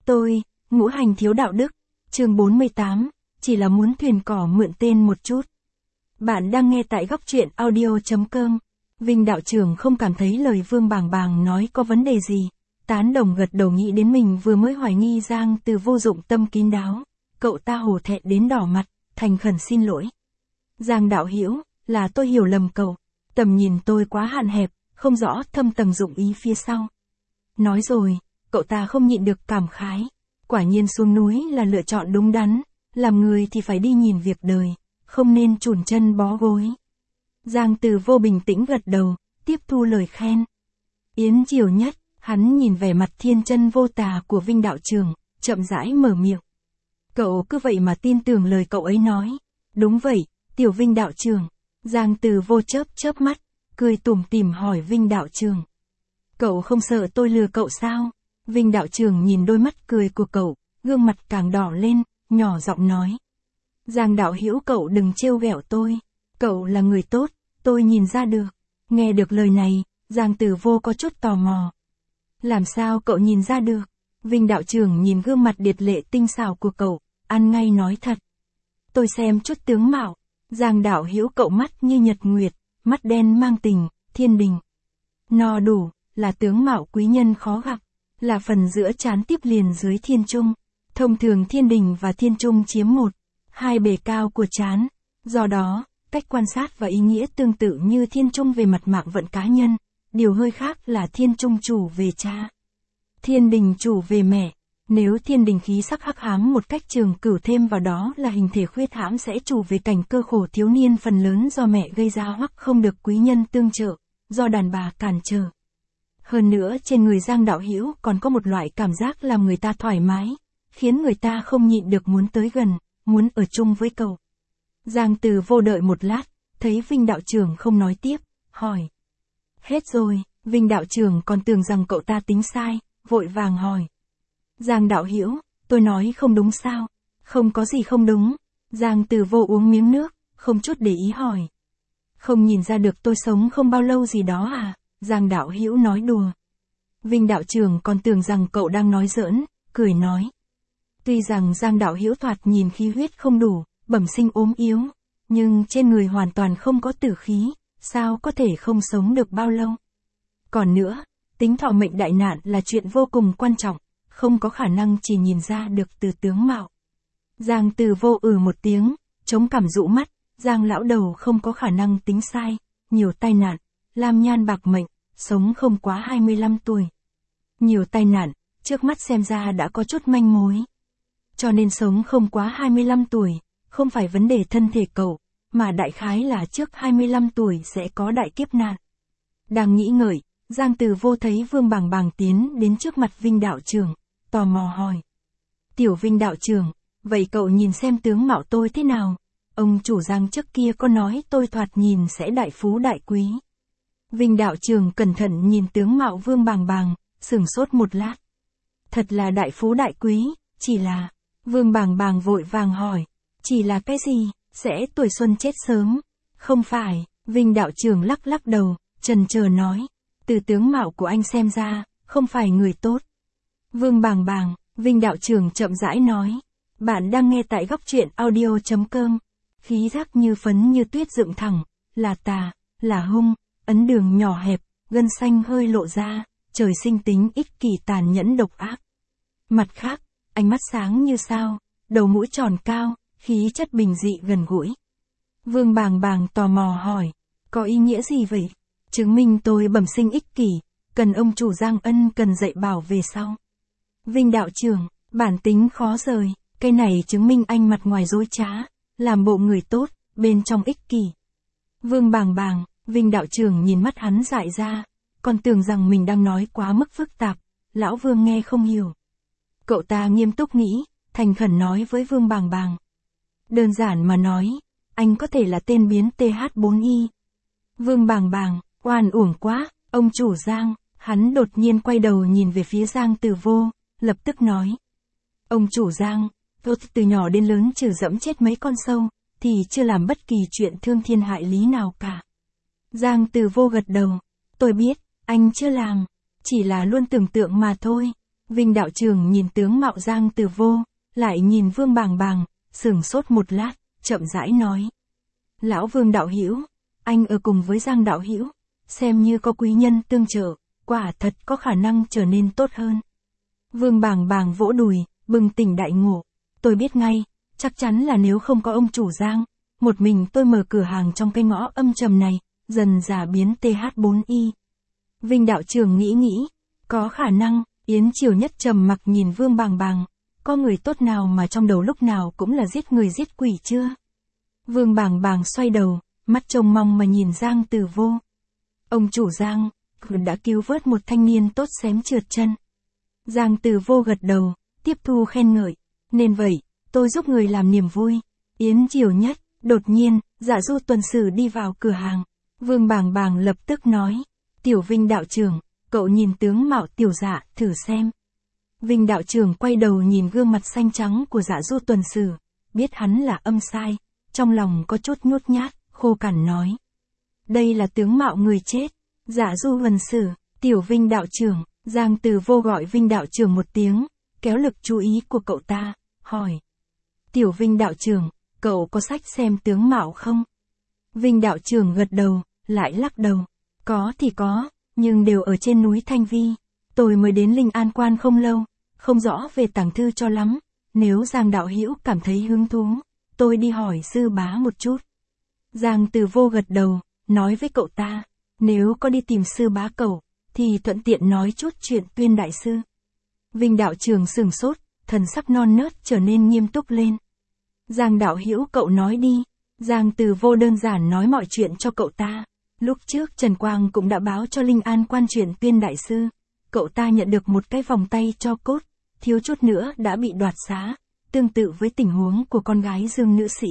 Tôi, ngũ hành thiếu đạo đức, chương 48, chỉ là muốn thuyền cỏ mượn tên một chút. Bạn đang nghe tại góc truyện audio.com. Vinh đạo trưởng không cảm thấy lời Vương Bàng Bàng nói có vấn đề gì, tán đồng gật đầu, nghĩ đến mình vừa mới hoài nghi Giang Từ vô dụng tâm kín đáo, cậu ta hổ thẹn đến đỏ mặt, thành khẩn xin lỗi. Giang đạo hữu, là tôi hiểu lầm cậu, tầm nhìn tôi quá hạn hẹp, không rõ thâm tầng dụng ý phía sau. Nói rồi, cậu ta không nhịn được cảm khái, quả nhiên xuống núi là lựa chọn đúng đắn, làm người thì phải đi nhìn việc đời, không nên chùn chân bó gối. Giang Từ vô bình tĩnh gật đầu, tiếp thu lời khen. Yến chiều nhất, hắn nhìn vẻ mặt thiên chân vô tà của Vinh đạo trưởng, chậm rãi mở miệng. Cậu cứ vậy mà tin tưởng lời cậu ấy nói. Đúng vậy, tiểu Vinh đạo trưởng. Giang Từ vô chớp mắt, cười tủm tỉm hỏi Vinh đạo trưởng. Cậu không sợ tôi lừa cậu sao? Vinh đạo trưởng nhìn đôi mắt cười của cậu, gương mặt càng đỏ lên, nhỏ giọng nói. Giang đạo hữu, cậu đừng trêu ghẹo tôi. Cậu là người tốt, tôi nhìn ra được. Nghe được lời này, Giang Từ vô có chút tò mò. Làm sao cậu nhìn ra được? Vinh đạo trưởng nhìn gương mặt điệt lệ tinh xảo của cậu, ăn ngay nói thật. Tôi xem chút tướng mạo. Giang đạo hữu, cậu mắt như nhật nguyệt, mắt đen mang tình, thiên đình. No đủ, là tướng mạo quý nhân khó gặp, là phần giữa trán tiếp liền dưới thiên trung. Thông thường thiên đình và thiên trung chiếm hai bề cao của trán, do đó, cách quan sát và ý nghĩa tương tự như thiên trung về mặt mạng vận cá nhân, điều hơi khác là thiên trung chủ về cha, thiên đình chủ về mẹ. Nếu thiên đình khí sắc hắc ám một cách trường cửu, thêm vào đó là hình thể khuyết hãm, sẽ chủ về cảnh cơ khổ thiếu niên phần lớn do mẹ gây ra hoặc không được quý nhân tương trợ, do đàn bà cản trở. Hơn nữa trên người Giang đạo hữu còn có một loại cảm giác làm người ta thoải mái, khiến người ta không nhịn được muốn tới gần, muốn ở chung với cậu. Giang Từ vô đợi một lát, thấy Vinh đạo trưởng không nói tiếp, hỏi. Hết rồi. Vinh đạo trưởng còn tưởng rằng cậu ta tính sai, vội vàng hỏi. Giang đạo hữu, tôi nói không đúng sao? Không có gì không đúng. Giang Từ vô uống miếng nước, không chút để ý hỏi. Không nhìn ra được tôi sống không bao lâu gì đó à? Giang đạo hữu nói đùa. Vinh đạo trưởng còn tưởng rằng cậu đang nói giỡn, cười nói. Tuy rằng Giang đạo hữu thoạt nhìn khí huyết không đủ, bẩm sinh ốm yếu, nhưng trên người hoàn toàn không có tử khí, sao có thể không sống được bao lâu? Còn nữa, tính thọ mệnh đại nạn là chuyện vô cùng quan trọng, không có khả năng chỉ nhìn ra được từ tướng mạo. Giang Từ vô một tiếng, chống cằm dụ mắt, Giang lão đầu không có khả năng tính sai, nhiều tai nạn, lam nhan bạc mệnh, sống không quá 25 tuổi. Nhiều tai nạn, trước mắt xem ra đã có chút manh mối. Cho nên sống không quá 25 tuổi, không phải vấn đề thân thể cậu, mà đại khái là trước 25 tuổi sẽ có đại kiếp nạn. Đang nghĩ ngợi, Giang Từ vô thấy Vương Bàng Bàng tiến đến trước mặt Vinh đạo trưởng, tò mò hỏi. Tiểu Vinh đạo trưởng, vậy cậu nhìn xem tướng mạo tôi thế nào? Ông chủ Giang trước kia có nói tôi thoạt nhìn sẽ đại phú đại quý. Vinh đạo trưởng cẩn thận nhìn tướng mạo Vương Bàng Bàng, sửng sốt một lát. Thật là đại phú đại quý, chỉ là... Vương Bàng Bàng vội vàng hỏi. Chỉ là cái gì? Sẽ tuổi xuân chết sớm? Không phải. Vinh đạo trưởng lắc đầu, chần chờ nói. Từ tướng mạo của anh xem ra, không phải người tốt. Vương Bàng Bàng, Vinh đạo trưởng chậm rãi nói. Bạn đang nghe tại góc truyện audio.com. Khí giác như phấn như tuyết dựng thẳng, là tà, là hung, ấn đường nhỏ hẹp, gân xanh hơi lộ ra, trời sinh tính ích kỷ tàn nhẫn độc ác. Mặt khác, ánh mắt sáng như sao, đầu mũi tròn cao, khí chất bình dị gần gũi. Vương Bàng Bàng tò mò hỏi, có ý nghĩa gì vậy? Chứng minh tôi bẩm sinh ích kỷ, cần ông chủ Giang ân cần dạy bảo về sau. Vinh đạo trưởng, bản tính khó rời, cái này chứng minh anh mặt ngoài dối trá, làm bộ người tốt, bên trong ích kỷ. Vương Bàng Bàng, Vinh đạo trưởng nhìn mắt hắn dại ra, còn tưởng rằng mình đang nói quá mức phức tạp, lão Vương nghe không hiểu. Cậu ta nghiêm túc nghĩ, thành khẩn nói với Vương Bàng Bàng. Đơn giản mà nói, anh có thể là tên biến TH4Y. Vương Bàng Bàng, oan uổng quá, ông chủ Giang, hắn đột nhiên quay đầu nhìn về phía Giang Từ vô, lập tức nói. Ông chủ Giang, tôi từ nhỏ đến lớn trừ dẫm chết mấy con sâu, thì chưa làm bất kỳ chuyện thương thiên hại lý nào cả. Giang Từ vô gật đầu, tôi biết, anh chưa làm, chỉ là luôn tưởng tượng mà thôi. Vinh đạo trưởng nhìn tướng mạo Giang Từ Vô, lại nhìn Vương Bàng Bàng, sửng sốt một lát, chậm rãi nói. Lão Vương đạo hữu, anh ở cùng với Giang đạo hữu, xem như có quý nhân tương trợ, quả thật có khả năng trở nên tốt hơn. Vương Bàng Bàng vỗ đùi, bừng tỉnh đại ngộ. Tôi biết ngay, chắc chắn là nếu không có ông chủ Giang, một mình tôi mở cửa hàng trong cái ngõ âm trầm này, dần dà biến TH4Y. Vinh đạo trưởng nghĩ, có khả năng. Yến Triều Nhất trầm mặc nhìn Vương Bàng Bàng, có người tốt nào mà trong đầu lúc nào cũng là giết người giết quỷ chưa? Vương Bàng Bàng xoay đầu, mắt trông mong mà nhìn Giang Từ Vô. Ông chủ Giang, đã cứu vớt một thanh niên tốt xém trượt chân. Giang Từ Vô gật đầu, tiếp thu khen ngợi. Nên vậy, tôi giúp người làm niềm vui. Yến Triều Nhất, đột nhiên, Dạ Du tuần sử đi vào cửa hàng. Vương Bàng Bàng lập tức nói, Tiểu Vinh đạo trưởng, cậu nhìn tướng mạo Tiểu Dạ, thử xem. Vinh đạo trưởng quay đầu nhìn gương mặt xanh trắng của Dạ Du tuần sử, biết hắn là âm sai, trong lòng có chút nhút nhát, khô cằn nói. Đây là tướng mạo người chết. Dạ Du tuần sử, Tiểu Vinh đạo trưởng. Giang Từ Vô gọi Vinh đạo trưởng một tiếng, kéo lực chú ý của cậu ta, hỏi. Tiểu Vinh đạo trưởng, cậu có sách xem tướng mạo không? Vinh đạo trưởng gật đầu, lại lắc đầu. Có thì có, nhưng đều ở trên núi Thanh Vi. Tôi mới đến Linh An Quan không lâu, không rõ về tàng thư cho lắm. Nếu Giang đạo hữu cảm thấy hứng thú, tôi đi hỏi sư bá một chút. Giang Từ Vô gật đầu, nói với cậu ta, nếu có đi tìm sư bá cậu, thì thuận tiện nói chút chuyện Tuyên đại sư. Vinh đạo trưởng sửng sốt, thần sắc non nớt trở nên nghiêm túc lên. Giang đạo hữu cậu nói đi. Giang Từ Vô đơn giản nói mọi chuyện cho cậu ta. Lúc trước Trần Quang cũng đã báo cho Linh An Quan chuyện Tuyên đại sư. Cậu ta nhận được một cái vòng tay cho cốt, thiếu chút nữa đã bị đoạt xá, tương tự với tình huống của con gái Dương nữ sĩ.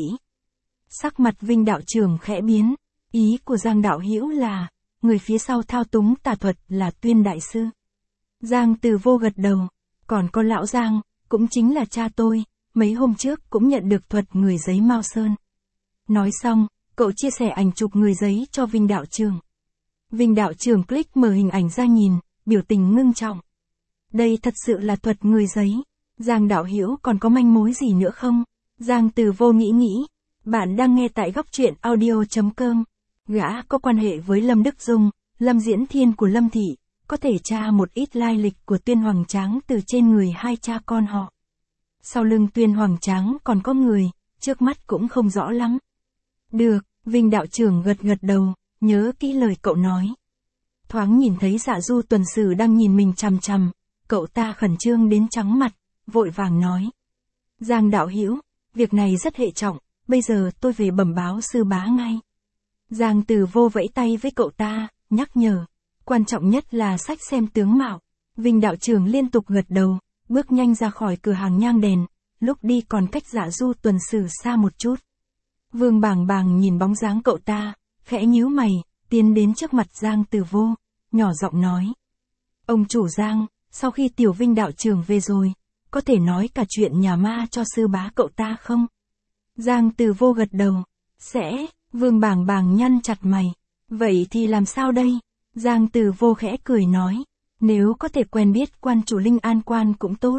Sắc mặt Vinh đạo trưởng khẽ biến, ý của Giang đạo hữu là, người phía sau thao túng tà thuật là Tuyên đại sư. Giang Từ Vô gật đầu, còn có lão Giang, cũng chính là cha tôi, mấy hôm trước cũng nhận được thuật người giấy Mao Sơn. Nói xong, cậu chia sẻ ảnh chụp người giấy cho Vinh đạo trưởng. Vinh đạo trưởng click mở hình ảnh ra nhìn, biểu tình ngưng trọng. Đây thật sự là thuật người giấy. Giang đạo hữu còn có manh mối gì nữa không? Giang Từ Vô nghĩ. Bạn đang nghe tại góc truyện audio.com. Gã có quan hệ với Lâm Đức Dung, Lâm Diễn Thiên của Lâm Thị, có thể tra một ít lai lịch của Tuyên Hoằng Tráng từ trên người hai cha con họ. Sau lưng Tuyên Hoằng Tráng còn có người, trước mắt cũng không rõ lắm. Được, Vinh đạo trưởng gật đầu, nhớ kỹ lời cậu nói. Thoáng nhìn thấy Dạ Du tuần sử đang nhìn mình chằm chằm, cậu ta khẩn trương đến trắng mặt, vội vàng nói. Giang đạo hữu, việc này rất hệ trọng, bây giờ tôi về bẩm báo sư bá ngay. Giang Từ Vô vẫy tay với cậu ta, nhắc nhở. Quan trọng nhất là sách xem tướng mạo. Vinh đạo trưởng liên tục gật đầu, bước nhanh ra khỏi cửa hàng nhang đèn, lúc đi còn cách Dạ Du tuần sử xa một chút. Vương Bàng Bàng nhìn bóng dáng cậu ta, khẽ nhíu mày, tiến đến trước mặt Giang Từ Vô, nhỏ giọng nói. Ông chủ Giang, sau khi Tiểu Vinh đạo trưởng về rồi, có thể nói cả chuyện nhà ma cho sư bá cậu ta không? Giang Từ Vô gật đầu. Sẽ. Vương Bàng Bàng nhăn chặt mày. Vậy thì làm sao đây? Giang Từ Vô khẽ cười nói. Nếu có thể quen biết quan chủ Linh An Quan cũng tốt.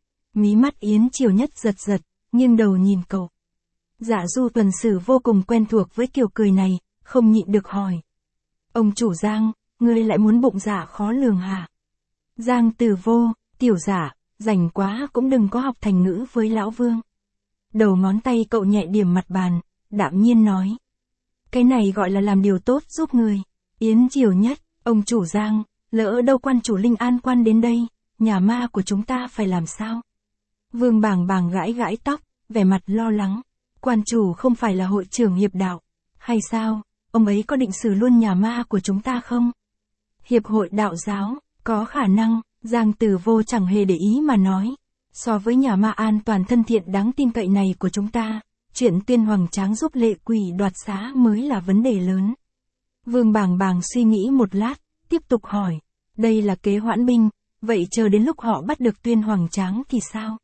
Mí mắt Yến Triều Nhất giật, nghiêng đầu nhìn cậu. Dạ Du tuần sử vô cùng quen thuộc với kiểu cười này, không nhịn được hỏi. Ông chủ Giang, ngươi lại muốn bụng dạ khó lường hả? Giang Từ Vô, Tiểu Dạ, rảnh quá cũng đừng có học thành ngữ với lão Vương. Đầu ngón tay cậu nhẹ điểm mặt bàn, đạm nhiên nói. Cái này gọi là làm điều tốt giúp người. Yến Triều Nhất, ông chủ Giang, lỡ đâu quan chủ Linh An Quan đến đây, nhà ma của chúng ta phải làm sao? Vương Bàng Bàng gãi tóc, vẻ mặt lo lắng. Quan chủ không phải là hội trưởng hiệp đạo, hay sao, ông ấy có định xử luôn nhà ma của chúng ta không? Hiệp hội đạo giáo, có khả năng, Giang Từ Vô chẳng hề để ý mà nói. So với nhà ma an toàn thân thiện đáng tin cậy này của chúng ta, chuyện Tuyên Hoằng Tráng giúp lệ quỷ đoạt xá mới là vấn đề lớn. Vương Bàng Bàng suy nghĩ một lát, tiếp tục hỏi. Đây là kế hoãn binh, vậy chờ đến lúc họ bắt được Tuyên Hoằng Tráng thì sao?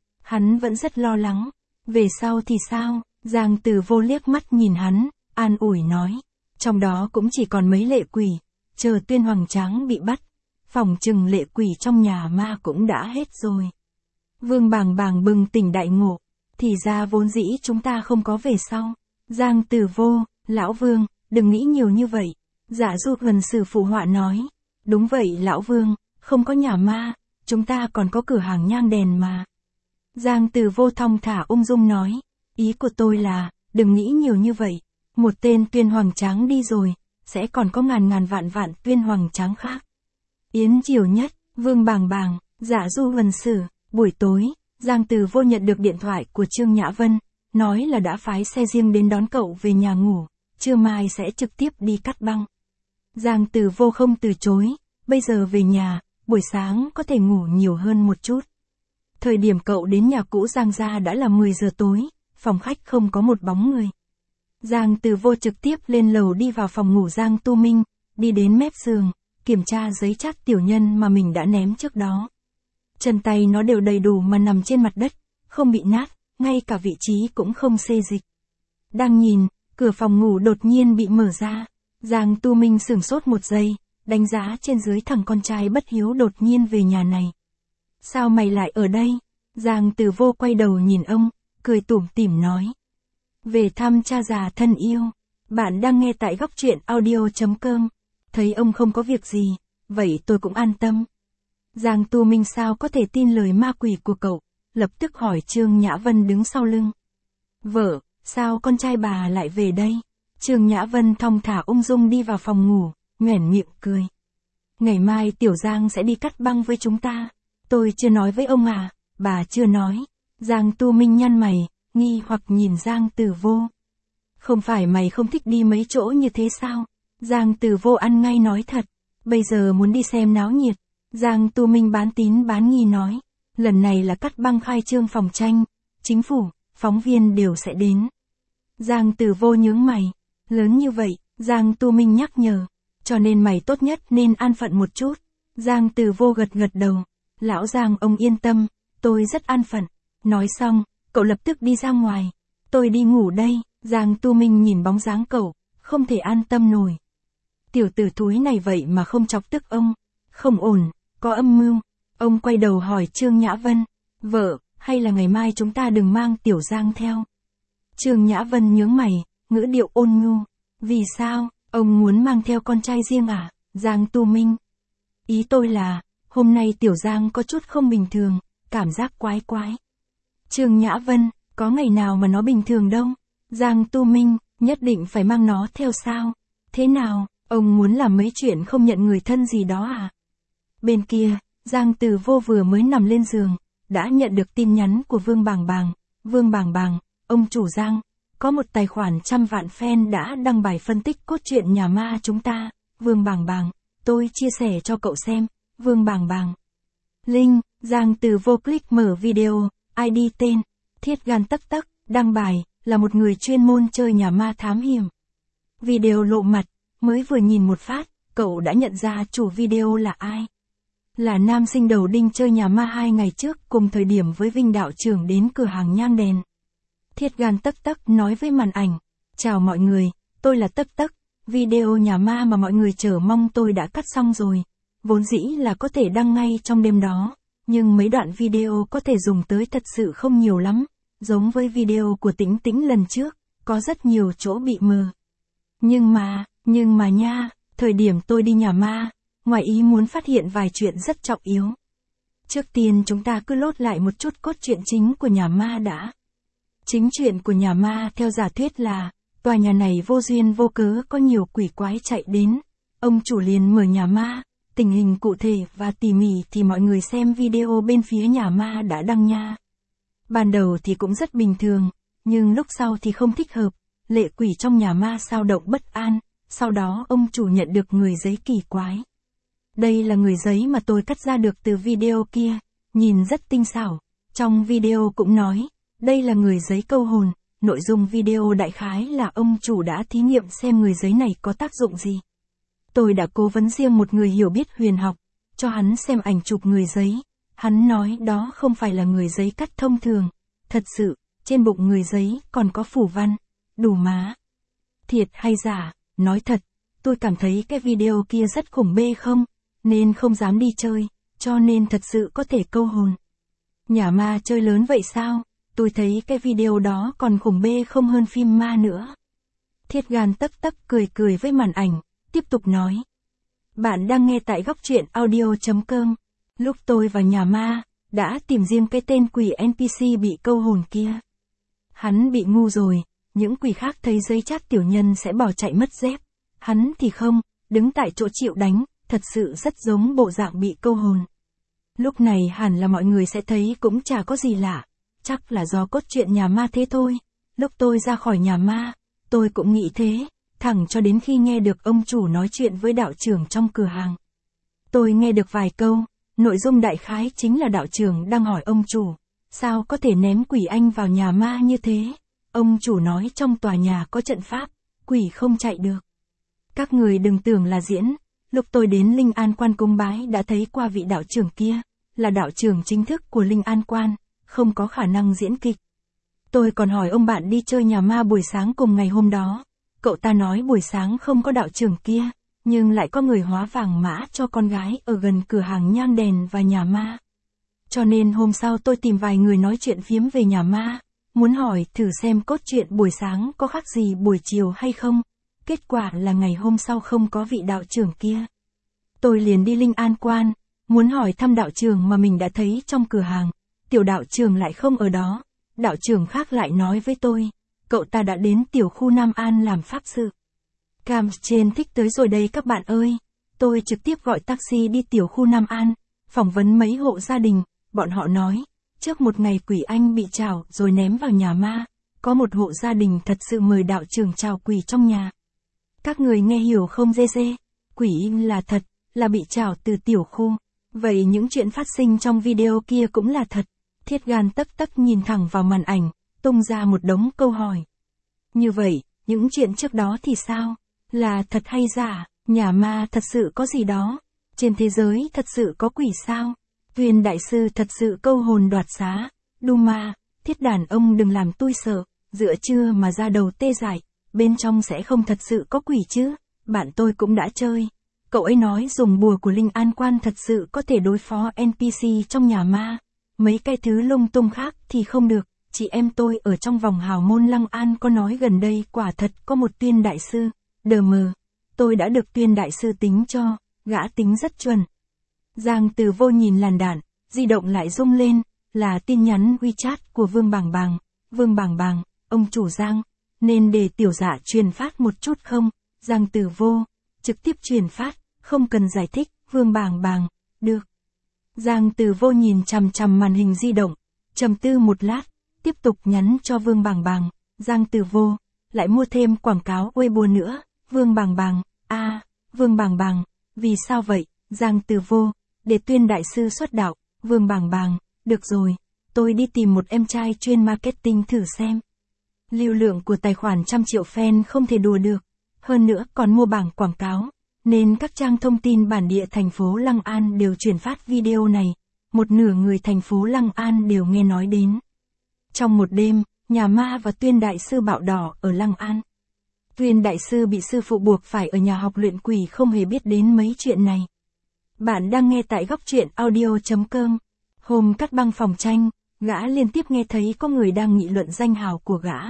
Hắn vẫn rất lo lắng. Về sau thì sao? Giang Từ Vô liếc mắt nhìn hắn, an ủi nói. Trong đó cũng chỉ còn mấy lệ quỷ, chờ Tuyên Hoằng Tráng bị bắt. phỏng chừng lệ quỷ trong nhà ma cũng đã hết rồi. Vương Bàng Bàng bừng tỉnh đại ngộ, thì ra vốn dĩ chúng ta không có về sau. Giang Tử Vô, lão Vương, đừng nghĩ nhiều như vậy. Dạ Du Huần Sử phụ họa nói, đúng vậy lão Vương, không có nhà ma, chúng ta còn có cửa hàng nhang đèn mà. Giang Tử Vô thong thả ung dung nói, ý của tôi là, đừng nghĩ nhiều như vậy, một tên Tuyên Hoàng Tráng đi rồi, sẽ còn có ngàn vạn Tuyên Hoàng Tráng khác. Yến Triều Nhất, Vương Bàng Bàng, Dạ Du Huần Sử. Buổi tối, Giang Tử Vô nhận được điện thoại của Trương Nhã Vân, nói là đã phái xe riêng đến đón cậu về nhà ngủ, trưa mai sẽ trực tiếp đi cắt băng. Giang Tử Vô không từ chối, bây giờ về nhà, buổi sáng có thể ngủ nhiều hơn một chút. Thời điểm cậu đến nhà cũ Giang gia đã là 10 giờ tối, phòng khách không có một bóng người. Giang Tử Vô trực tiếp lên lầu đi vào phòng ngủ Giang Tu Minh, đi đến mép giường, kiểm tra giấy trác tiểu nhân mà mình đã ném trước đó. Chân tay nó đều đầy đủ mà nằm trên mặt đất, không bị nát, ngay cả vị trí cũng không xê dịch. Đang nhìn, cửa phòng ngủ đột nhiên bị mở ra. Giang Tu Minh sửng sốt một giây, đánh giá trên dưới thằng con trai bất hiếu đột nhiên về nhà này. Sao mày lại ở đây? Giang Tử Vô quay đầu nhìn ông, cười tủm tỉm nói. Về thăm cha già thân yêu. Bạn đang nghe tại góc truyện audio.com. Thấy ông không có việc gì, vậy tôi cũng an tâm. Giang Tu Minh sao có thể tin lời ma quỷ của cậu, lập tức hỏi Trương Nhã Vân đứng sau lưng. Vợ, sao con trai bà lại về đây? Trương Nhã Vân thong thả ung dung đi vào phòng ngủ, nhoẻn miệng cười. Ngày mai Tiểu Giang sẽ đi cắt băng với chúng ta. Tôi chưa nói với ông à, bà chưa nói. Giang Tu Minh nhăn mày, nghi hoặc nhìn Giang Tử Vô. Không phải mày không thích đi mấy chỗ như thế sao? Giang Tử Vô ăn ngay nói thật, bây giờ muốn đi xem náo nhiệt. Giang Tu Minh bán tín bán nghi nói, lần này là cắt băng khai trương phòng tranh, chính phủ, phóng viên đều sẽ đến. Giang Tử Vô nhướng mày, lớn như vậy, Giang Tu Minh nhắc nhở, cho nên mày tốt nhất nên an phận một chút. Giang Tử Vô gật đầu, lão Giang ông yên tâm, tôi rất an phận. Nói xong, cậu lập tức đi ra ngoài, tôi đi ngủ đây. Giang Tu Minh nhìn bóng dáng cậu, không thể an tâm nổi. Tiểu tử thúi này vậy mà không chọc tức ông, không ổn. Có âm mưu. Ông quay đầu hỏi Trương Nhã Vân, vợ, hay là ngày mai chúng ta đừng mang Tiểu Giang theo? Trương Nhã Vân nhướng mày, ngữ điệu ôn nhu. Vì sao, ông muốn mang theo con trai riêng à? Giang Tu Minh. Ý tôi là, hôm nay Tiểu Giang có chút không bình thường, cảm giác quái quái. Trương Nhã Vân, có ngày nào mà nó bình thường đâu. Giang Tu Minh, nhất định phải mang nó theo sao? Thế nào, ông muốn làm mấy chuyện không nhận người thân gì đó à? Bên kia, Giang Tử Vô vừa mới nằm lên giường, đã nhận được tin nhắn của Vương Bàng Bàng. Vương Bàng Bàng, ông chủ Giang, có một tài khoản 100 vạn fan đã đăng bài phân tích cốt truyện nhà ma chúng ta. Vương Bàng Bàng, tôi chia sẻ cho cậu xem. Vương Bàng Bàng. Link, Giang Tử Vô click mở video, ID tên, Thiết Gan Tắc Tắc, đăng bài, là một người chuyên môn chơi nhà ma thám hiểm. Video lộ mặt, mới vừa nhìn một phát, cậu đã nhận ra chủ video là ai. Là nam sinh đầu đinh chơi nhà ma 2 ngày trước cùng thời điểm với Vinh đạo trưởng đến cửa hàng nhang đèn. Thiết Gan Tắc Tắc nói với màn ảnh, chào mọi người, tôi là Tắc Tắc, video nhà ma mà mọi người chờ mong tôi đã cắt xong rồi. Vốn dĩ là có thể đăng ngay trong đêm đó, nhưng mấy đoạn video có thể dùng tới thật sự không nhiều lắm, giống với video của Tĩnh Tĩnh lần trước, có rất nhiều chỗ bị mờ. Nhưng mà nha, thời điểm tôi đi nhà ma, ngoài ý muốn phát hiện vài chuyện rất trọng yếu. Trước tiên chúng ta cứ lốt lại một chút cốt truyện chính của nhà ma đã. Chính truyện của nhà ma theo giả thuyết là, tòa nhà này vô duyên vô cớ có nhiều quỷ quái chạy đến. Ông chủ liền mở nhà ma, tình hình cụ thể và tỉ mỉ thì mọi người xem video bên phía nhà ma đã đăng nha. Ban đầu thì cũng rất bình thường, nhưng lúc sau thì không thích hợp, lệ quỷ trong nhà ma xao động bất an, sau đó ông chủ nhận được người giấy kỳ quái. Đây là người giấy mà tôi cắt ra được từ video kia, nhìn rất tinh xảo. Trong video cũng nói, đây là người giấy câu hồn, nội dung video đại khái là ông chủ đã thí nghiệm xem người giấy này có tác dụng gì. Tôi đã cố vấn riêng một người hiểu biết huyền học, cho hắn xem ảnh chụp người giấy. Hắn nói đó không phải là người giấy cắt thông thường, thật sự, trên bụng người giấy còn có phủ văn, đủ má. Thiệt hay giả, nói thật, tôi cảm thấy cái video kia rất khủng bê không? nên không dám đi chơi, cho nên thật sự có thể câu hồn. Nhà ma chơi lớn vậy sao? Tôi thấy cái video đó còn khủng bê không hơn phim ma nữa. Thiết Gan tấc tấc cười cười với màn ảnh, tiếp tục nói. Bạn đang nghe tại góc truyện audio.com. Lúc tôi vào nhà ma, đã tìm riêng cái tên quỷ NPC bị câu hồn kia. Hắn bị ngu rồi, những quỷ khác thấy giấy chát tiểu nhân sẽ bỏ chạy mất dép. Hắn thì không, đứng tại chỗ chịu đánh, thật sự rất giống bộ dạng bị câu hồn. Lúc này hẳn là mọi người sẽ thấy cũng chả có gì lạ, chắc là do cốt truyện nhà ma thế thôi. Lúc tôi ra khỏi nhà ma, tôi cũng nghĩ thế, thẳng cho đến khi nghe được ông chủ nói chuyện với đạo trưởng trong cửa hàng. Tôi nghe được vài câu, nội dung đại khái chính là đạo trưởng đang hỏi ông chủ, sao có thể ném quỷ anh vào nhà ma như thế? Ông chủ nói trong tòa nhà có trận pháp, quỷ không chạy được. Các người đừng tưởng là diễn, lúc tôi đến Linh An Quan cung bái đã thấy qua vị đạo trưởng kia, là đạo trưởng chính thức của Linh An Quan, không có khả năng diễn kịch. Tôi còn hỏi ông bạn đi chơi nhà ma buổi sáng cùng ngày hôm đó, cậu ta nói buổi sáng không có đạo trưởng kia, nhưng lại có người hóa vàng mã cho con gái ở gần cửa hàng nhang đèn và nhà ma. Cho nên hôm sau tôi tìm vài người nói chuyện phiếm về nhà ma, muốn hỏi thử xem cốt truyện buổi sáng có khác gì buổi chiều hay không. Kết quả là ngày hôm sau không có vị đạo trưởng kia. Tôi liền đi Linh An Quan, muốn hỏi thăm đạo trưởng mà mình đã thấy trong cửa hàng. Tiểu đạo trưởng lại không ở đó. Đạo trưởng khác lại nói với tôi, cậu ta đã đến tiểu khu Nam An làm pháp sự. Cam trên thích tới rồi đây các bạn ơi. Tôi trực tiếp gọi taxi đi tiểu khu Nam An, phỏng vấn mấy hộ gia đình. Bọn họ nói, trước một ngày quỷ anh bị trảo rồi ném vào nhà ma, có một hộ gia đình thật sự mời đạo trưởng trảo quỷ trong nhà. Các người nghe hiểu không dê dê? Quỷ là thật, là bị trảo từ tiểu khu. Vậy những chuyện phát sinh trong video kia cũng là thật. Thiết Gan tấc tấc nhìn thẳng vào màn ảnh, tung ra một đống câu hỏi. Như vậy, những chuyện trước đó thì sao? Là thật hay giả? Nhà ma thật sự có gì đó? Trên thế giới thật sự có quỷ sao? Tuyên đại sư thật sự câu hồn đoạt xá? Đu ma, thiết đàn ông đừng làm tôi sợ, giữa trưa mà ra đầu tê dại, bên trong sẽ không thật sự có quỷ chứ? Bạn tôi cũng đã chơi. Cậu ấy nói dùng bùa của Linh An Quan thật sự có thể đối phó NPC trong nhà ma. Mấy cái thứ lung tung khác thì không được. Chị em tôi ở trong vòng hào môn Lăng An có nói gần đây quả thật có một Tuyên đại sư. Đờ mờ. Tôi đã được Tuyên đại sư tính cho, gã tính rất chuẩn. Giang Từ Vô nhìn làn đạn, di động lại rung lên, là tin nhắn WeChat của Vương Bàng Bàng. Vương Bàng Bàng, ông chủ Giang, nên để tiểu dạ truyền phát một chút không? Giang Từ Vô, trực tiếp truyền phát, không cần giải thích. Vương Bàng Bàng, được. Giang Từ Vô nhìn chằm chằm màn hình di động, trầm tư một lát, tiếp tục nhắn cho Vương Bàng Bàng. Giang Từ Vô, lại mua thêm quảng cáo Weibo nữa. Vương Bàng Bàng, Vương Bàng Bàng, vì sao vậy? Giang Từ Vô, để Tuyên đại sư xuất đạo. Vương Bàng Bàng, được rồi, tôi đi tìm một em trai chuyên marketing thử xem. Lưu lượng của tài khoản 100 triệu fan không thể đùa được, hơn nữa còn mua bảng quảng cáo, nên các trang thông tin bản địa thành phố Lăng An đều truyền phát video này, một nửa người thành phố Lăng An đều nghe nói đến. Trong một đêm, nhà ma và Tuyên đại sư bạo đỏ ở Lăng An. Tuyên đại sư bị sư phụ buộc phải ở nhà học luyện quỷ không hề biết đến mấy chuyện này. Bạn đang nghe tại góc truyện audio.com. Hôm cắt băng phòng tranh, gã liên tiếp nghe thấy có người đang nghị luận danh hào của gã.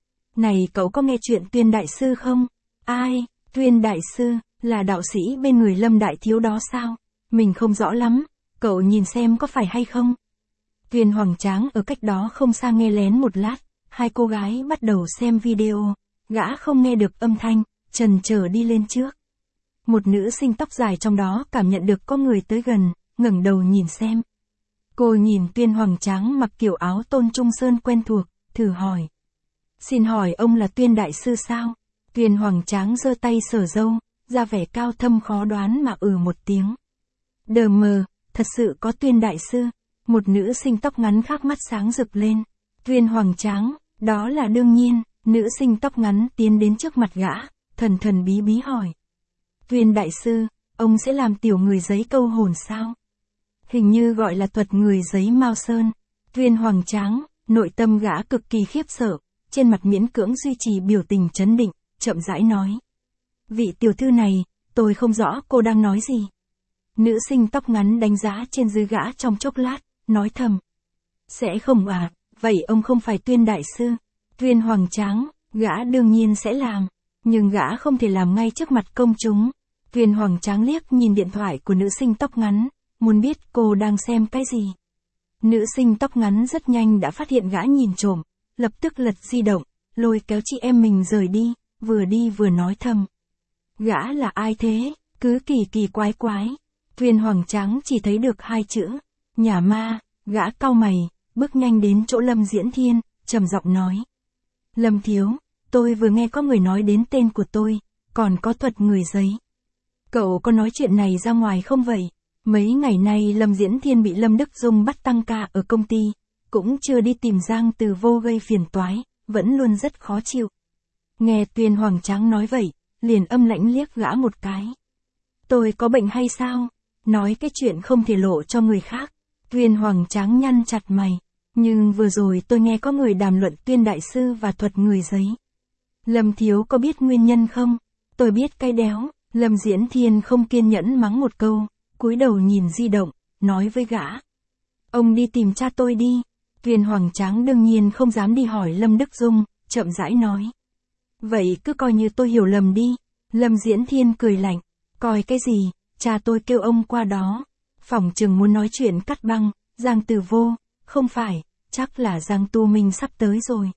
Này cậu có nghe chuyện Tuyên đại sư không? Ai? Tuyên đại sư, là đạo sĩ bên người Lâm đại thiếu đó sao? Mình không rõ lắm, cậu nhìn xem có phải hay không? Tuyên Hoằng Tráng ở cách đó không xa nghe lén một lát, hai cô gái bắt đầu xem video, gã không nghe được âm thanh, chần chờ đi lên trước. Một nữ sinh tóc dài trong đó cảm nhận được có người tới gần, ngẩng đầu nhìn xem. Cô nhìn Tuyên Hoằng Tráng mặc kiểu áo Tôn Trung Sơn quen thuộc, thử hỏi. Xin hỏi ông là Tuyên đại sư sao? Tuyên Hoằng Tráng giơ tay sờ râu, ra vẻ cao thâm khó đoán mà một tiếng. Đờ mờ, thật sự có Tuyên đại sư. Một nữ sinh tóc ngắn khác mắt sáng rực lên. Tuyên Hoằng Tráng, đó là đương nhiên. Nữ sinh tóc ngắn tiến đến trước mặt gã, thần thần bí bí hỏi. Tuyên đại sư, ông sẽ làm tiểu người giấy câu hồn sao? Hình như gọi là thuật người giấy Mao Sơn. Tuyên Hoằng Tráng, nội tâm gã cực kỳ khiếp sợ, trên mặt miễn cưỡng duy trì biểu tình trấn định, chậm rãi nói. Vị tiểu thư này, tôi không rõ cô đang nói gì. Nữ sinh tóc ngắn đánh giá trên dưới gã trong chốc lát, nói thầm. Sẽ không à, vậy ông không phải Tuyên đại sư. Tuyên hoằng tráng, gã đương nhiên sẽ làm. Nhưng gã không thể làm ngay trước mặt công chúng. Tuyên hoằng tráng liếc nhìn điện thoại của nữ sinh tóc ngắn, muốn biết cô đang xem cái gì. Nữ sinh tóc ngắn rất nhanh đã phát hiện gã nhìn trộm, lập tức lật di động, lôi kéo chị em mình rời đi vừa nói thầm. Gã là ai thế, cứ kỳ kỳ quái quái. Tuyên hoằng tráng chỉ thấy được hai chữ, nhà ma, gã cau mày, bước nhanh đến chỗ Lâm Diễn Thiên, trầm giọng nói. Lâm thiếu, tôi vừa nghe có người nói đến tên của tôi, còn có thuật người giấy. Cậu có nói chuyện này ra ngoài không vậy? Mấy ngày nay Lâm Diễn Thiên bị Lâm Đức Dung bắt tăng ca ở công ty, cũng chưa đi tìm Giang Từ Vô gây phiền toái, vẫn luôn rất khó chịu. Nghe Tuyên hoằng tráng nói vậy, liền âm lãnh liếc gã một cái. Tôi có bệnh hay sao? Nói cái chuyện không thể lộ cho người khác. Tuyên hoằng tráng nhăn chặt mày. Nhưng vừa rồi tôi nghe có người đàm luận Tuyên đại sư và thuật người giấy. Lâm thiếu có biết nguyên nhân không? Tôi biết cái đéo. Lâm Diễn Thiên không kiên nhẫn mắng một câu, cúi đầu nhìn di động, nói với gã. Ông đi tìm cha tôi đi. Tuyên hoằng tráng đương nhiên không dám đi hỏi Lâm Đức Dung, chậm rãi nói. Vậy cứ coi như tôi hiểu lầm đi. Lâm Diễn Thiên cười lạnh. Coi cái gì, cha tôi kêu ông qua đó. Phỏng chừng muốn nói chuyện cắt băng, Giang Từ Vô, không phải, chắc là Giang Tu Minh sắp tới rồi.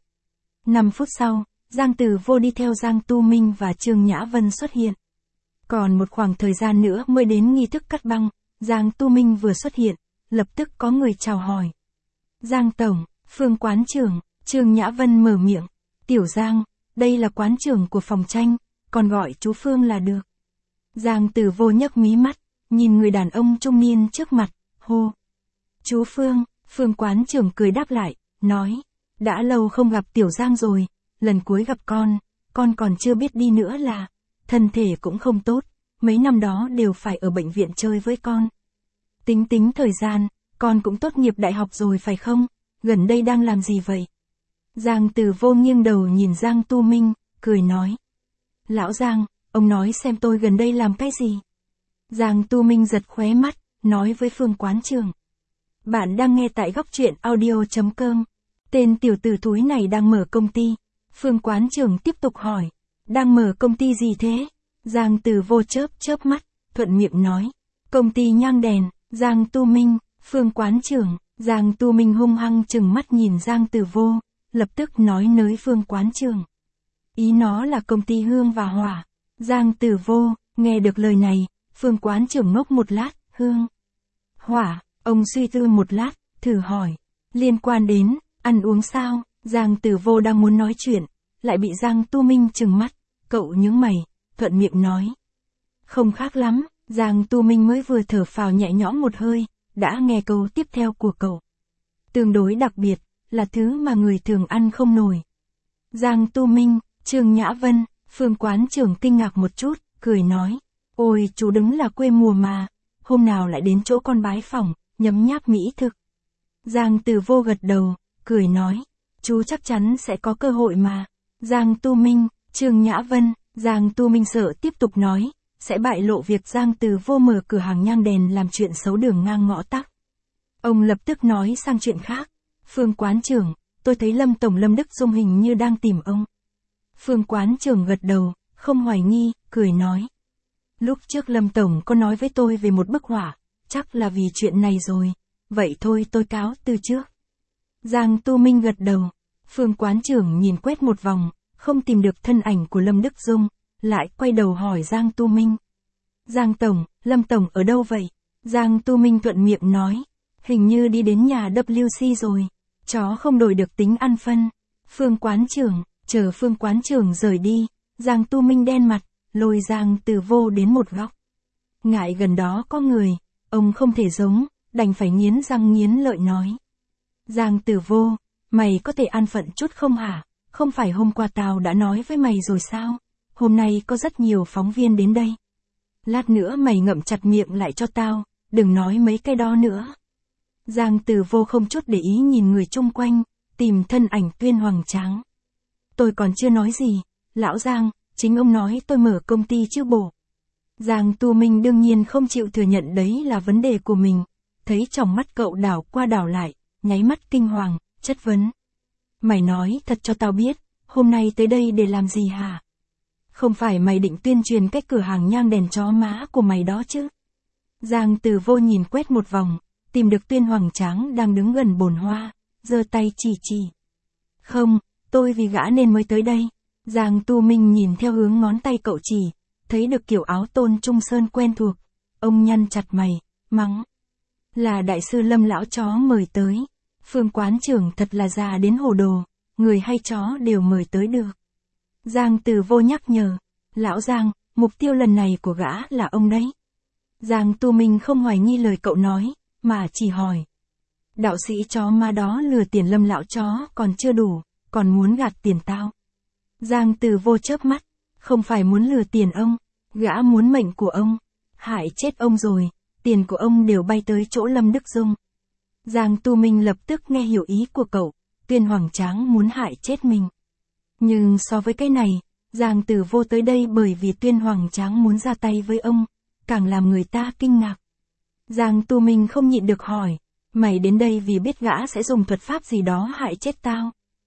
5 phút sau, Giang Từ Vô đi theo Giang Tu Minh và Trương Nhã Vân xuất hiện. Còn một khoảng thời gian nữa mới đến nghi thức cắt băng, Giang Tu Minh vừa xuất hiện, lập tức có người chào hỏi. Giang Tổng, Phương quán trưởng, Trương Nhã Vân mở miệng. Tiểu Giang, đây là quán trưởng của phòng tranh, còn gọi chú Phương là được. Giang Từ Vô nhấc mí mắt, nhìn người đàn ông trung niên trước mặt, hô. Chú Phương, Phương quán trưởng cười đáp lại, nói. Đã lâu không gặp Tiểu Giang rồi, lần cuối gặp con còn chưa biết đi nữa là. Thân thể cũng không tốt, mấy năm đó đều phải ở bệnh viện chơi với con. Tính thời gian, con cũng tốt nghiệp đại học rồi phải không? Gần đây đang làm gì vậy? Giang Từ Vô nghiêng đầu nhìn Giang Tu Minh, cười nói. Lão Giang, ông nói xem tôi gần đây làm cái gì? Giang Tu Minh giật khóe mắt, nói với Phương quán trưởng. Bạn đang nghe tại góc truyện audio.com. Tên tiểu tử thúi này đang mở công ty. Phương quán trưởng tiếp tục hỏi. Đang mở công ty gì thế? Giang Từ Vô chớp mắt, thuận miệng nói. Công ty nhang đèn. Giang Tu Minh, Phương quán trưởng. Giang Tu Minh hung hăng chừng mắt nhìn Giang Từ Vô, lập tức nói nới Phương quán trưởng. Ý nó là công ty hương và hỏa. Giang Từ Vô, nghe được lời này, Phương quán trưởng ngốc một lát, hương, hỏa, ông suy tư một lát, thử hỏi. Liên quan đến, ăn uống sao? Giang Từ Vô đang muốn nói chuyện, lại bị Giang Tu Minh chừng mắt, cậu nhướng mày, thuận miệng nói. Không khác lắm, Giang Tu Minh mới vừa thở phào nhẹ nhõm một hơi, đã nghe câu tiếp theo của cậu. Tương đối đặc biệt, là thứ mà người thường ăn không nổi. Giang Tu Minh, Trương Nhã Vân, Phương quán trưởng kinh ngạc một chút, cười nói. Ôi chú đúng là quê mùa mà, hôm nào lại đến chỗ con bái phỏng, nhấm nháp mỹ thực. Giang Từ Vô gật đầu, cười nói. Chú chắc chắn sẽ có cơ hội mà. Giang Tu Minh, Trương Nhã Vân, Giang Tu Minh sợ tiếp tục nói, sẽ bại lộ việc Giang Từ Vô mở cửa hàng nhang đèn làm chuyện xấu đường ngang ngõ tắc. Ông lập tức nói sang chuyện khác. Phương quán trưởng, tôi thấy Lâm Tổng Lâm Đức Dung hình như đang tìm ông. Phương quán trưởng gật đầu, không hoài nghi, cười nói. Lúc trước Lâm Tổng có nói với tôi về một bức họa, chắc là vì chuyện này rồi. Vậy thôi tôi cáo từ trước. Giang Tu Minh gật đầu. Phương quán trưởng nhìn quét một vòng, không tìm được thân ảnh của Lâm Đức Dung, lại quay đầu hỏi Giang Tu Minh. Giang Tổng, Lâm Tổng ở đâu vậy? Giang Tu Minh thuận miệng nói. Hình như đi đến nhà WC rồi. Chó không đổi được tính ăn phân. Phương quán trưởng, chờ Phương quán trưởng rời đi, Giang Tu Minh đen mặt, lôi Giang Từ Vô đến một góc. Ngại gần đó có người, ông không thể giống, đành phải nghiến răng nghiến lợi nói. Giang Từ Vô, mày có thể an phận chút không hả? Không phải hôm qua tao đã nói với mày rồi sao? Hôm nay có rất nhiều phóng viên đến đây. Lát nữa mày ngậm chặt miệng lại cho tao, đừng nói mấy cái đó nữa. Giang Từ Vô không chút để ý nhìn người chung quanh, tìm thân ảnh Tuyên hoằng tráng. Tôi còn chưa nói gì, lão Giang, chính ông nói tôi mở công ty chứ bộ. Giang Tu Minh đương nhiên không chịu thừa nhận đấy là vấn đề của mình, thấy trong mắt cậu đảo qua đảo lại, nháy mắt kinh hoàng, chất vấn. Mày nói thật cho tao biết, hôm nay tới đây để làm gì hả? Không phải mày định tuyên truyền cái cửa hàng nhang đèn chó má của mày đó chứ? Giang Từ Vô nhìn quét một vòng, tìm được Tuyên Hoàng Tráng đang đứng gần bồn hoa, giơ tay chỉ. Không, tôi vì gã nên mới tới đây. Giang Tu Minh nhìn theo hướng ngón tay cậu chỉ, thấy được kiểu áo Tôn Trung Sơn quen thuộc. Ông nhăn chặt mày, mắng. Là đại sư Lâm lão chó mời tới. Phương quán trưởng thật là già đến hồ đồ, người hay chó đều mời tới được. Giang Từ Vô nhắc nhở. Lão Giang, mục tiêu lần này của gã là ông đấy. Giang Tu Minh không hoài nghi lời cậu nói, mà chỉ hỏi. Đạo sĩ chó ma đó lừa tiền Lâm lão chó còn chưa đủ, còn muốn gạt tiền tao. Giang Từ Vô chớp mắt, không phải muốn lừa tiền ông, gã muốn mệnh của ông, hại chết ông rồi, tiền của ông đều bay tới chỗ Lâm Đức Dung. Giang Tu Minh lập tức nghe hiểu ý của cậu, Tuyên Hoàng Tráng muốn hại chết mình. Nhưng so với cái này, Giang Từ Vô tới đây bởi vì Tuyên Hoàng Tráng muốn ra tay với ông, càng làm người ta kinh ngạc. Giang Tu Minh không nhịn được hỏi, mày đến đây vì biết gã sẽ dùng thuật pháp gì đó hại chết tao.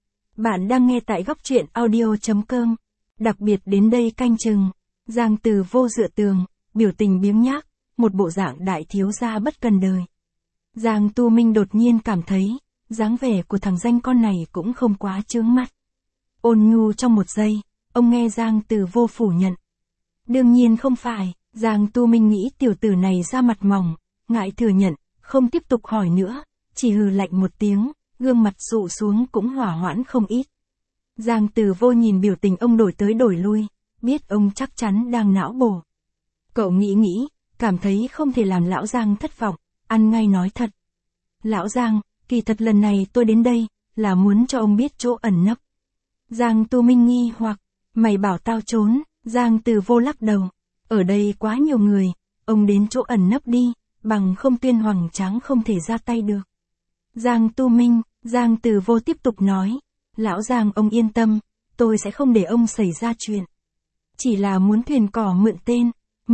Bạn đang nghe tại góc truyện audio.com, đặc biệt đến đây canh chừng. Giang Từ Vô dựa tường, biểu tình biếng nhác, một bộ dạng đại thiếu gia bất cần đời. Giang Tu Minh đột nhiên cảm thấy, dáng vẻ của thằng danh con này cũng không quá chướng mắt. Ôn nhu trong một giây, ông nghe Giang Từ Vô phủ nhận. Đương nhiên không phải, Giang Tu Minh nghĩ tiểu tử này ra mặt mỏng, ngại thừa nhận, không tiếp tục hỏi nữa, chỉ hừ lạnh một tiếng, gương mặt dụ xuống cũng hỏa hoãn không ít. Giang Từ Vô nhìn biểu tình ông đổi tới đổi lui, biết ông chắc chắn đang não bổ. Cậu nghĩ, cảm thấy không thể làm lão Giang thất vọng, ăn ngay nói thật. Lão Giang, kỳ thật lần này tôi đến đây, là muốn cho ông biết chỗ ẩn nấp. Giang Tu Minh nghi hoặc, mày bảo tao trốn, Giang Từ Vô lắc đầu. Ở đây quá nhiều người, ông đến chỗ ẩn nấp đi, bằng không Tuyên Hoàng Tráng không thể ra tay được. Giang Tu Minh, Giang Từ Vô tiếp tục nói, lão Giang ông yên tâm, tôi sẽ không để ông xảy ra chuyện. Chỉ là muốn thuyền cỏ mượn tên,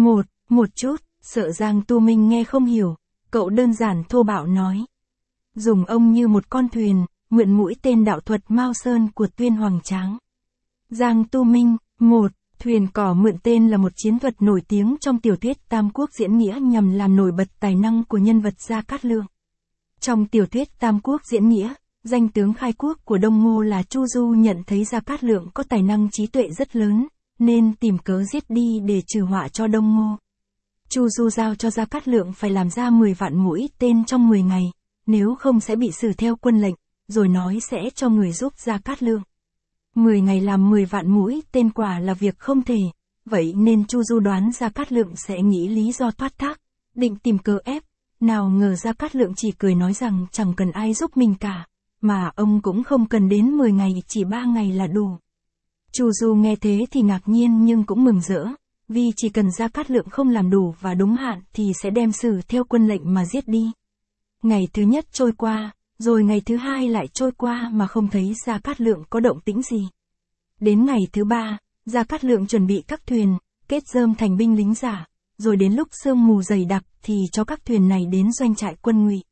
một chút, sợ Giang Tu Minh nghe không hiểu, cậu đơn giản thô bạo nói. Dùng ông như một con thuyền, mượn mũi tên đạo thuật Mao Sơn của Tuyên Hoàng Tráng. Giang Tu Minh, thuyền cỏ mượn tên là một chiến thuật nổi tiếng trong tiểu thuyết Tam Quốc diễn nghĩa nhằm làm nổi bật tài năng của nhân vật Gia Cát Lượng. Trong tiểu thuyết Tam Quốc diễn nghĩa, danh tướng khai quốc của Đông Ngô là Chu Du nhận thấy Gia Cát Lượng có tài năng trí tuệ rất lớn, nên tìm cớ giết đi để trừ họa cho Đông Ngô. Chu Du giao cho Gia Cát Lượng phải làm ra 10 vạn mũi tên trong 10 ngày, nếu không sẽ bị xử theo quân lệnh, rồi nói sẽ cho người giúp Gia Cát Lượng. 10 ngày làm 10 vạn mũi tên quả là việc không thể, vậy nên Chu Du đoán Gia Cát Lượng sẽ nghĩ lý do thoát thác, định tìm cớ ép, nào ngờ Gia Cát Lượng chỉ cười nói rằng chẳng cần ai giúp mình cả, mà ông cũng không cần đến 10 ngày, chỉ 3 ngày là đủ. Chu Du nghe thế thì ngạc nhiên nhưng cũng mừng rỡ, vì chỉ cần Gia Cát Lượng không làm đủ và đúng hạn thì sẽ đem xử theo quân lệnh mà giết đi. Ngày thứ nhất trôi qua, rồi ngày thứ hai lại trôi qua mà không thấy Gia Cát Lượng có động tĩnh gì. Đến ngày thứ ba, Gia Cát Lượng chuẩn bị các thuyền, kết rơm thành binh lính giả, rồi đến lúc sương mù dày đặc thì cho các thuyền này đến doanh trại quân Ngụy.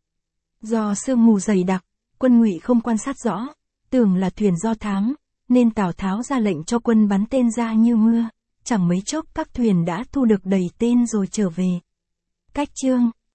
Do sương mù dày đặc, quân Ngụy không quan sát rõ, tưởng là thuyền do thám, nên Tào Tháo ra lệnh cho quân bắn tên ra như mưa, chẳng mấy chốc các thuyền đã thu được đầy tên rồi trở về. Cách chương